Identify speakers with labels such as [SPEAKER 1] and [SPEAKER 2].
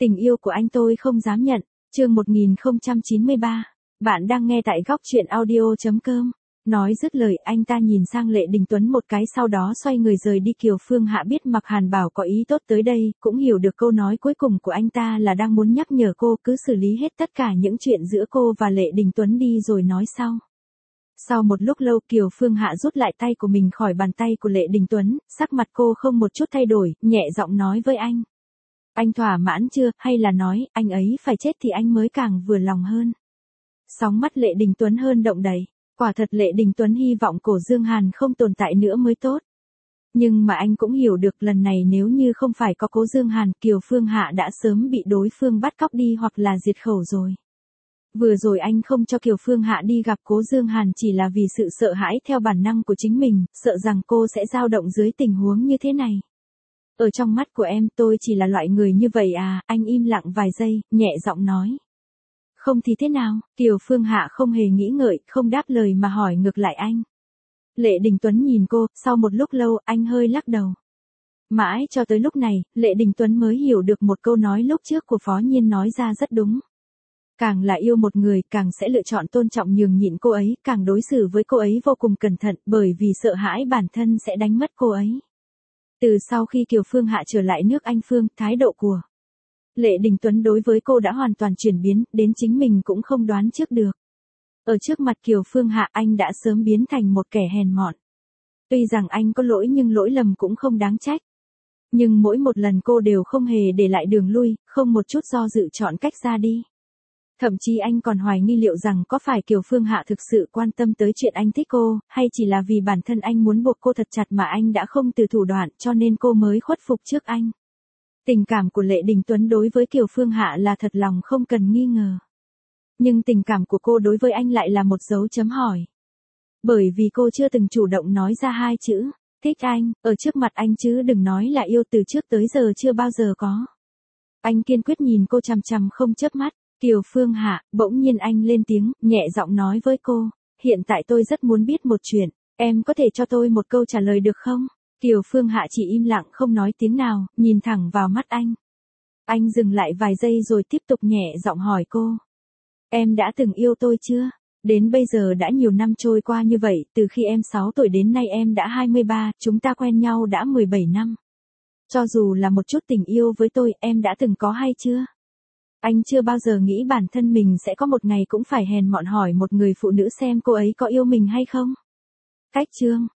[SPEAKER 1] Tình yêu của anh tôi không dám nhận. Chương 1093. Bạn đang nghe tại góc truyện audio.com. Nói dứt lời, anh ta nhìn sang Lệ Đình Tuấn một cái, sau đó xoay người rời đi. Kiều Phương Hạ biết Mạc Hàn Bảo có ý tốt tới đây, cũng hiểu được câu nói cuối cùng của anh ta là đang muốn nhắc nhở cô cứ xử lý hết tất cả những chuyện giữa cô và Lệ Đình Tuấn đi rồi nói sau. Sau một lúc lâu, Kiều Phương Hạ rút lại tay của mình khỏi bàn tay của Lệ Đình Tuấn, sắc mặt cô không một chút thay đổi, nhẹ giọng nói với anh. Anh thỏa mãn chưa, hay là nói, anh ấy phải chết thì anh mới càng vừa lòng hơn. Sóng mắt Lệ Đình Tuấn hơn động đầy. Quả thật Lệ Đình Tuấn hy vọng Cổ Dương Hàn không tồn tại nữa mới tốt. Nhưng mà anh cũng hiểu được lần này nếu như không phải có Cố Dương Hàn, Kiều Phương Hạ đã sớm bị đối phương bắt cóc đi hoặc là diệt khẩu rồi. Vừa rồi anh không cho Kiều Phương Hạ đi gặp Cố Dương Hàn chỉ là vì sự sợ hãi theo bản năng của chính mình, sợ rằng cô sẽ dao động dưới tình huống như thế này. Ở trong mắt của em tôi chỉ là loại người như vậy à, anh im lặng vài giây, nhẹ giọng nói. Không thì thế nào, Kiều Phương Hạ không hề nghĩ ngợi, không đáp lời mà hỏi ngược lại anh. Lệ Đình Tuấn nhìn cô, sau một lúc lâu, anh hơi lắc đầu. Mãi cho tới lúc này, Lệ Đình Tuấn mới hiểu được một câu nói lúc trước của Phó Nhiên nói ra rất đúng. Càng là yêu một người, càng sẽ lựa chọn tôn trọng nhường nhịn cô ấy, càng đối xử với cô ấy vô cùng cẩn thận, bởi vì sợ hãi bản thân sẽ đánh mất cô ấy. Từ sau khi Kiều Phương Hạ trở lại nước Anh Phương, thái độ của Lệ Đình Tuấn đối với cô đã hoàn toàn chuyển biến, đến chính mình cũng không đoán trước được. Ở trước mặt Kiều Phương Hạ anh đã sớm biến thành một kẻ hèn mọn. Tuy rằng anh có lỗi nhưng lỗi lầm cũng không đáng trách. Nhưng mỗi một lần cô đều không hề để lại đường lui, không một chút do dự chọn cách ra đi. Thậm chí anh còn hoài nghi liệu rằng có phải Kiều Phương Hạ thực sự quan tâm tới chuyện anh thích cô, hay chỉ là vì bản thân anh muốn buộc cô thật chặt mà anh đã không từ thủ đoạn cho nên cô mới khuất phục trước anh. Tình cảm của Lệ Đình Tuấn đối với Kiều Phương Hạ là thật lòng không cần nghi ngờ. Nhưng tình cảm của cô đối với anh lại là một dấu chấm hỏi. Bởi vì cô chưa từng chủ động nói ra hai chữ, thích anh, ở trước mặt anh chứ đừng nói là yêu, từ trước tới giờ chưa bao giờ có. Anh kiên quyết nhìn cô chằm chằm không chớp mắt. Kiều Phương Hạ, bỗng nhiên anh lên tiếng, nhẹ giọng nói với cô, hiện tại tôi rất muốn biết một chuyện, em có thể cho tôi một câu trả lời được không? Kiều Phương Hạ chỉ im lặng không nói tiếng nào, nhìn thẳng vào mắt anh. Anh dừng lại vài giây rồi tiếp tục nhẹ giọng hỏi cô. Em đã từng yêu tôi chưa? Đến bây giờ đã nhiều năm trôi qua như vậy, từ khi em 6 tuổi đến nay em đã 23, chúng ta quen nhau đã 17 năm. Cho dù là một chút tình yêu với tôi, em đã từng có hay chưa? Anh chưa bao giờ nghĩ bản thân mình sẽ có một ngày cũng phải hèn mọn hỏi một người phụ nữ xem cô ấy có yêu mình hay không. Cách chương